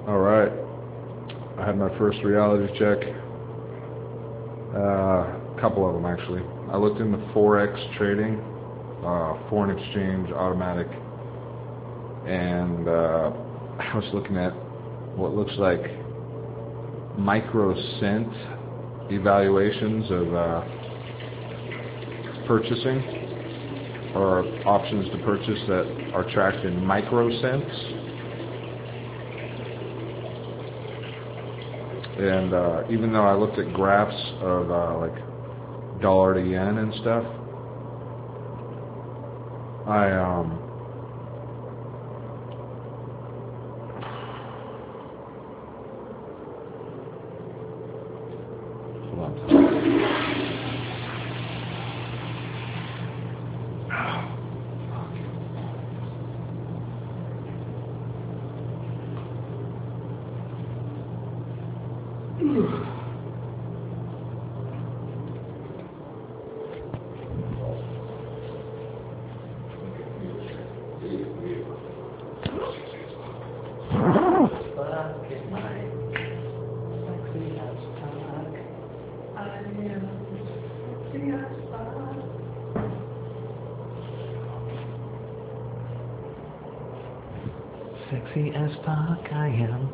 All right. I had my first reality check. A couple of them, actually. I looked into Forex trading, foreign exchange, automatic, and I was looking at what looks like microcent evaluations of purchasing, or options to purchase that are tracked in microcents. And even though I looked at graphs of like dollar to yen and stuff, I hold on. Sexy as fuck I am.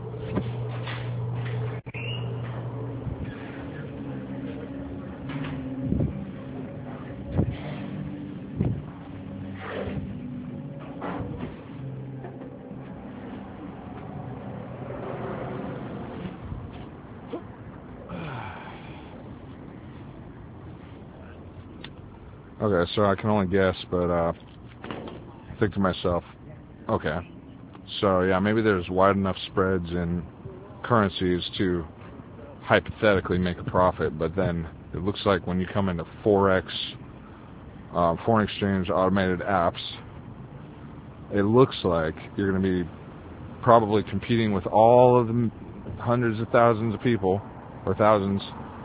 Okay, so I can only guess, but I think to myself, okay, so yeah, maybe there's wide enough spreads in currencies to hypothetically make a profit, but then it looks like when you come into Forex, foreign exchange automated apps, it looks like you're going to be probably competing with all of the hundreds of thousands of people, or thousands,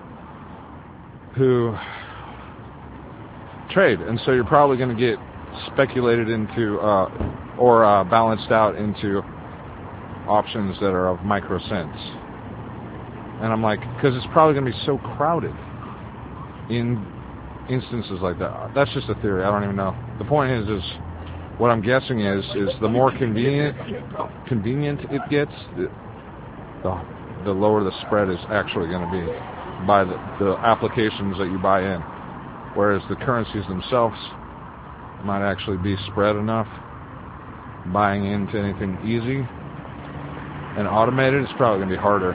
who trade, and so you're probably going to get speculated into or balanced out into options that are of microcents. And I'm like, because it's probably going to be so crowded in instances like that. That's just a theory. I don't even know. The point is what I'm guessing is the more convenient it gets, the lower the spread is actually going to be by the applications that you buy in. Whereas the currencies themselves might actually be spread enough. Buying into anything easy and automated is probably going to be harder.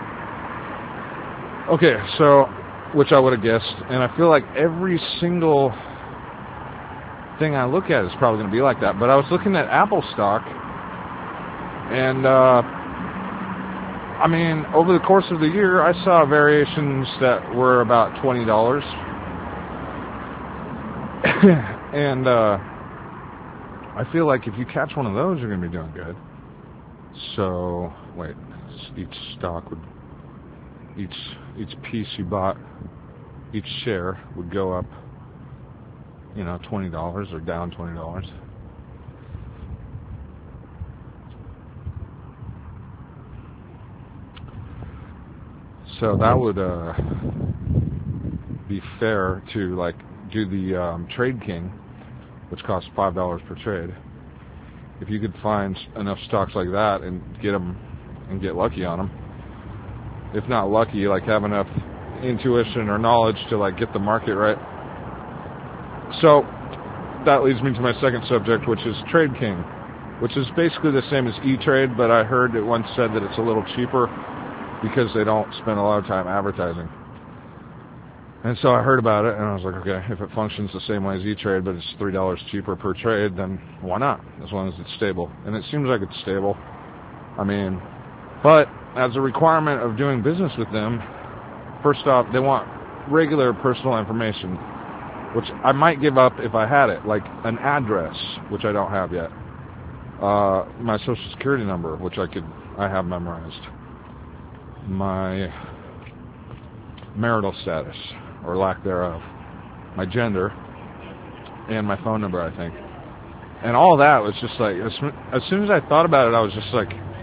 Okay, so, which I would have guessed, and I feel like every single thing I look at is probably going to be like that. But I was looking at Apple stock, and I mean, over the course of the year, I saw variations that were about $20. And I feel like if you catch one of those, you're going to be doing good. So, wait, each stock would, each piece you bought, each share would go up, you know, $20 or down $20. So that would be fair to, like, do the Trade King, which costs $5 per trade. If you could find enough stocks like that and get them and get lucky on them, if not lucky, like have enough intuition or knowledge to like get the market right. So that leads me to my second subject, which is Trade King, which is basically the same as E-Trade, but I heard it once said that it's a little cheaper because they don't spend a lot of time advertising. And so I heard about it, and I was like, okay, if it functions the same way as E-Trade, but it's $3 cheaper per trade, then why not, as long as it's stable. And it seems like it's stable. I mean, but as a requirement of doing business with them, first off, they want regular personal information, which I might give up if I had it, like an address, which I don't have yet, my social security number, which I have memorized, my marital status, or lack thereof, my gender, and my phone number, I think. And all that was just like, as soon as I thought about it, I was just like,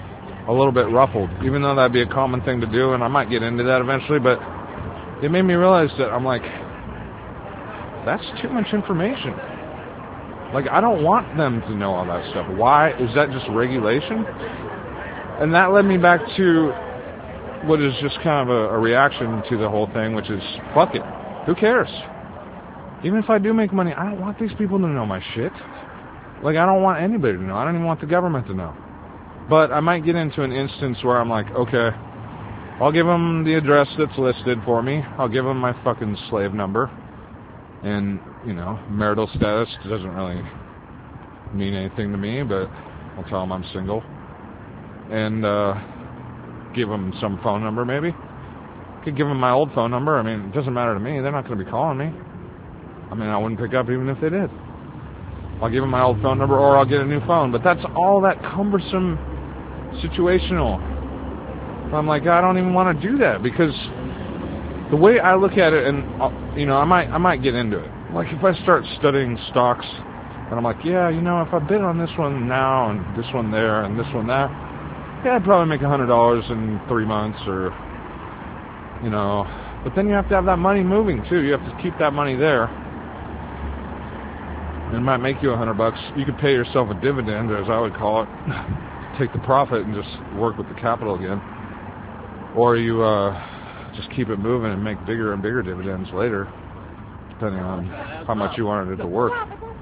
a little bit ruffled, even though that'd be a common thing to do, and I might get into that eventually, but it made me realize that I'm like, that's too much information. Like, I don't want them to know all that stuff. Why? Is that just regulation? And that led me back to what is just kind of a reaction to the whole thing, which is, fuck it. Who cares? Even if I do make money, I don't want these people to know my shit. Like, I don't want anybody to know. I don't even want the government to know. But I might get into an instance where I'm like, okay, I'll give them the address that's listed for me. I'll give them my fucking slave number. And, you know, marital status doesn't really mean anything to me, but I'll tell them I'm single. And give them some phone number, maybe. Could give them my old phone number. I mean, it doesn't matter to me. They're not going to be calling me. I mean, I wouldn't pick up even if they did. I'll give them my old phone number, or I'll get a new phone. But that's all that cumbersome, situational. I'm like, I don't even want to do that, because the way I look at it, and you know, I might get into it. Like, if I start studying stocks, and I'm like, yeah, you know, if I bid on this one now, and this one there, and this one there, yeah, I'd probably make $100 in 3 months, or, you know. But then you have to have that money moving too. You have to keep that money there. It might make you $100. You could pay yourself a dividend, as I would call it. Take the profit and just work with the capital again. Or you just keep it moving and make bigger and bigger dividends later, depending on how much you wanted it to work.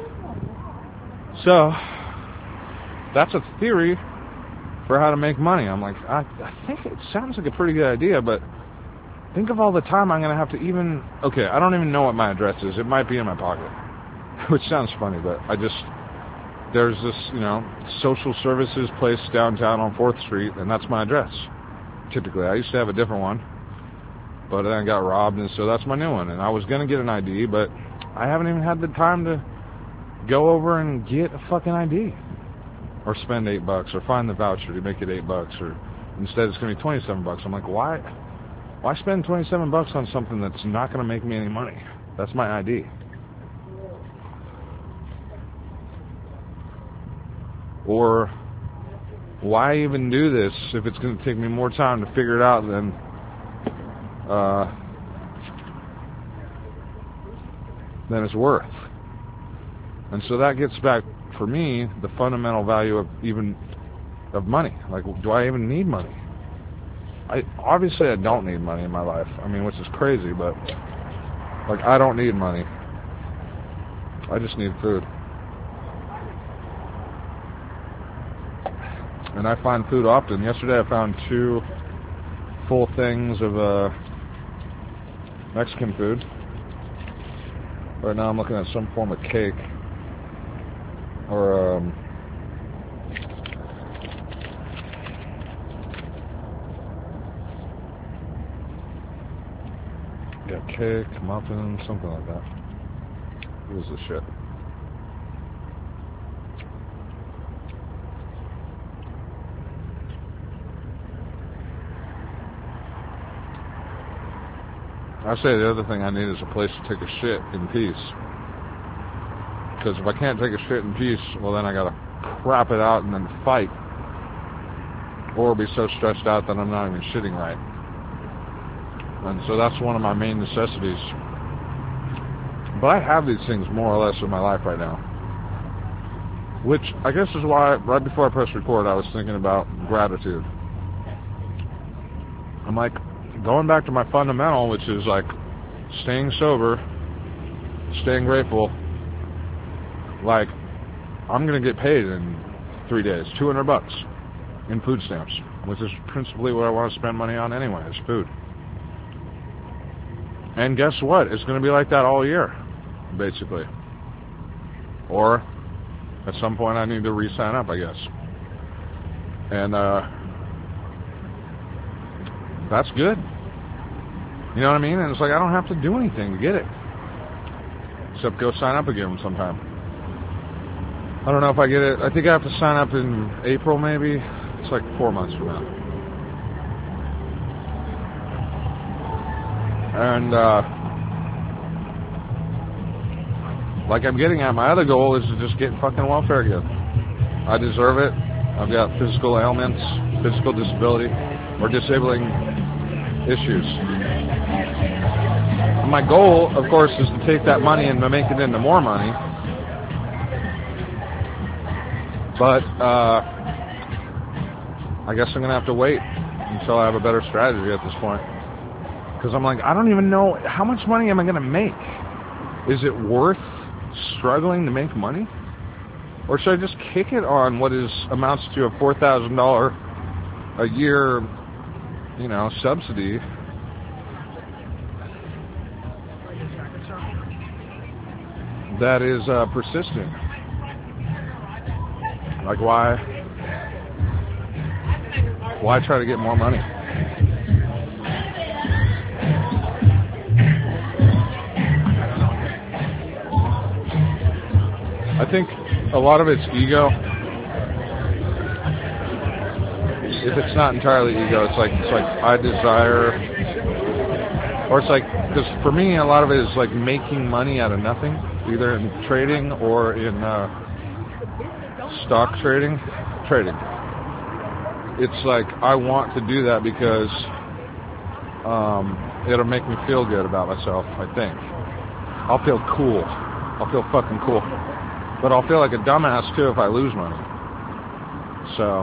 So, that's a theory for how to make money. I'm like, I think it sounds like a pretty good idea, but think of all the time I'm going to have to even... Okay, I don't even know what my address is. It might be in my pocket. Which sounds funny, but there's this, you know, social services place downtown on 4th Street, and that's my address. Typically, I used to have a different one, but then I got robbed, and so that's my new one. And I was going to get an ID, but I haven't even had the time to go over and get a fucking ID. Or spend $8, or find the voucher to make it $8, or instead it's going to be $27. I'm like, why spend $27 on something that's not going to make me any money? That's my ID. Or why even do this if it's going to take me more time to figure it out than it's worth? And so that gets back, for me, the fundamental value of money. Like, do I even need money? Obviously I don't need money in my life. I mean, which is crazy, but like, I don't need money. I just need food. And I find food often. Yesterday I found 2 full things of Mexican food. Right now I'm looking at some form of cake. Or yeah, cake, muffin, something like that. What is this shit? I say the other thing I need is a place to take a shit in peace. Because if I can't take a shit in peace, well then I gotta crap it out and then fight. Or be so stressed out that I'm not even shitting right. And so that's one of my main necessities. But I have these things more or less in my life right now. Which I guess is why, right before I pressed record, I was thinking about gratitude. I'm like, going back to my fundamental, which is like staying sober, staying grateful. Like, I'm gonna get paid in 3 days, $200 in food stamps, which is principally what I want to spend money on anyway, is food. And guess what? It's gonna be like that all year, basically. Or at some point I need to re-sign up, I guess. And that's good. You know what I mean? And it's like, I don't have to do anything to get it. Except go sign up again sometime. I don't know if I get it. I think I have to sign up in April, maybe. It's like 4 months from now. And, like I'm getting at, my other goal is to just get fucking welfare again. I deserve it. I've got physical ailments, physical disability or disabling issues. And my goal, of course, is to take that money and make it into more money. But I guess I'm going to have to wait until I have a better strategy at this point. Because I'm like, I don't even know, how much money am I going to make? Is it worth struggling to make money? Or should I just kick it on what amounts to a $4,000 a year, subsidy? That is persistent. Like, why try to get more money? I think a lot of it's ego. If it's not entirely ego, it's like I desire, or it's like, because for me a lot of it is like making money out of nothing, either in trading or in stock trading. It's like I want to do that because it'll make me feel good about myself. I think I'll feel cool. I'll feel fucking cool. But I'll feel like a dumbass too if I lose money. So,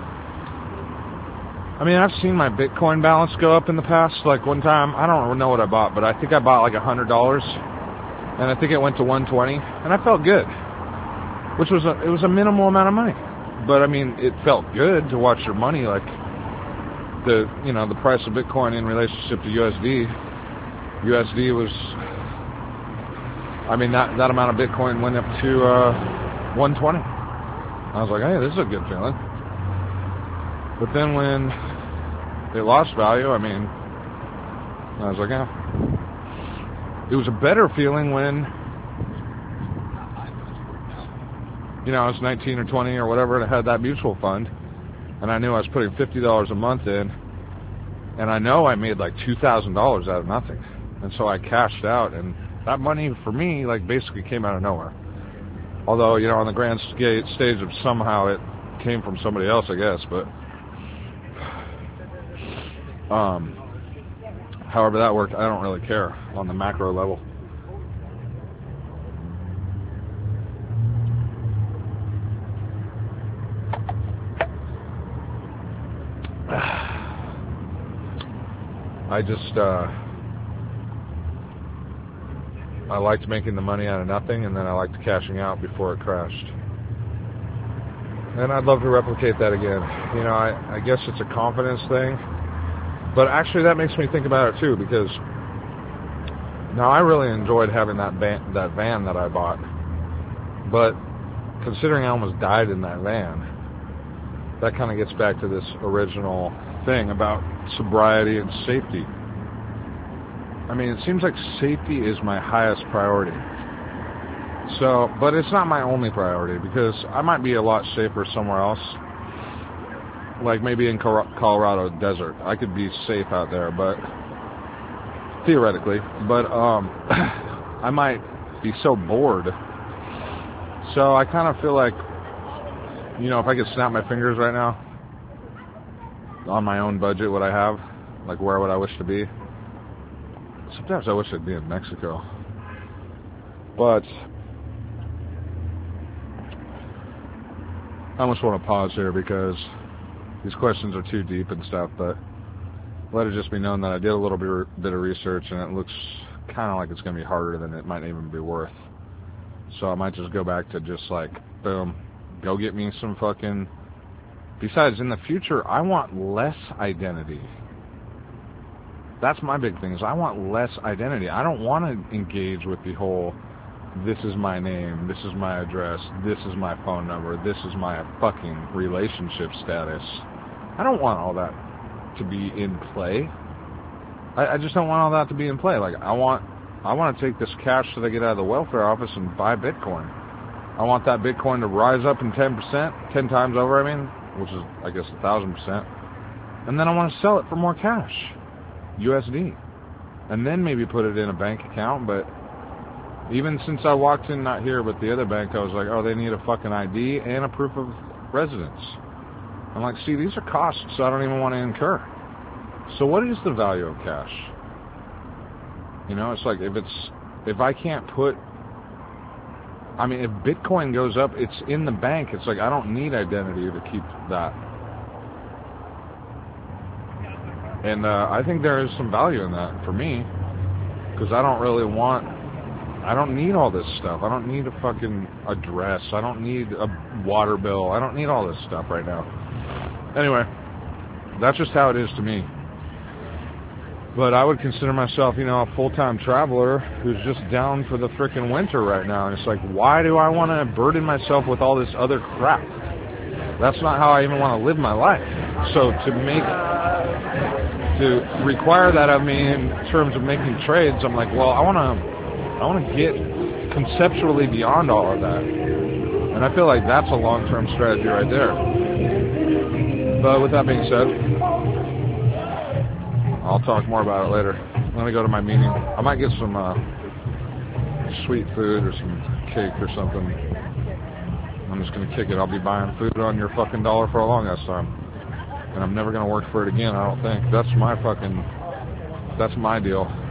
I mean, I've seen my Bitcoin balance go up in the past. Like one time, I don't know what I bought, but I think I bought like $100, and I think it went to 120, and I felt good, which was it was a minimal amount of money. But I mean, it felt good to watch your money, like the price of Bitcoin in relationship to USD. USD was, I mean, that amount of Bitcoin went up to 120. I was like, hey, this is a good feeling. But then when it lost value, I mean, I was like, yeah. It was a better feeling when, I was 19 or 20 or whatever, and I had that mutual fund, and I knew I was putting $50 a month in, and I know I made like $2,000 out of nothing. And so I cashed out, and that money for me like basically came out of nowhere. Although, on the grand stage of somehow it came from somebody else, I guess, but however that worked, I don't really care on the macro level. I liked making the money out of nothing, and then I liked cashing out before it crashed. And I'd love to replicate that again. I guess it's a confidence thing. But actually that makes me think about it too, because now I really enjoyed having that van that I bought. But considering I almost died in that van, that kind of gets back to this original thing about sobriety and safety. I mean, it seems like safety is my highest priority. So, but it's not my only priority, because I might be a lot safer somewhere else. Like maybe in Colorado desert. I could be safe out there, but theoretically. But I might be so bored. So I kind of feel like, if I could snap my fingers right now, on my own budget, what I have, like where would I wish to be? Sometimes I wish I'd be in Mexico. But I almost want to pause here because these questions are too deep and stuff, but let it just be known that I did a little bit of research, and it looks kind of like it's going to be harder than it might even be worth. So I might just go back to just like, boom, go get me some fucking... Besides, in the future, I want less identity. That's my big thing, is I want less identity. I don't want to engage with the whole, this is my name, this is my address, this is my phone number, this is my fucking relationship status. I don't want all that to be in play. I just don't want all that to be in play. Like, I want to take this cash that I get out of the welfare office and buy Bitcoin. I want that Bitcoin to rise up in 10%, 10 times over, I mean, which is, I guess, 1,000%. And then I want to sell it for more cash. USD, and then maybe put it in a bank account. But even since I walked in, not here, but the other bank, I was like, oh, they need a fucking ID and a proof of residence. I'm like, see, these are costs I don't even want to incur. So what is the value of cash? You know, it's like if I can't put, I mean, if Bitcoin goes up, it's in the bank. It's like I don't need identity to keep that. And I think there is some value in that for me, because I don't need all this stuff. I don't need a fucking address. I don't need a water bill. I don't need all this stuff right now. Anyway, that's just how it is to me. But I would consider myself, you know, a full-time traveler who's just down for the frickin' winter right now. And it's like, why do I want to burden myself with all this other crap? That's not how I even want to live my life. So to require that of me in terms of making trades, I'm like, well, I want to get conceptually beyond all of that. And I feel like that's a long-term strategy right there. But with that being said, I'll talk more about it later. Let me go to my meeting. I might get some sweet food or some cake or something. I'm just going to kick it. I'll be buying food on your fucking dollar for a long ass time. And I'm never going to work for it again, I don't think. That's my deal.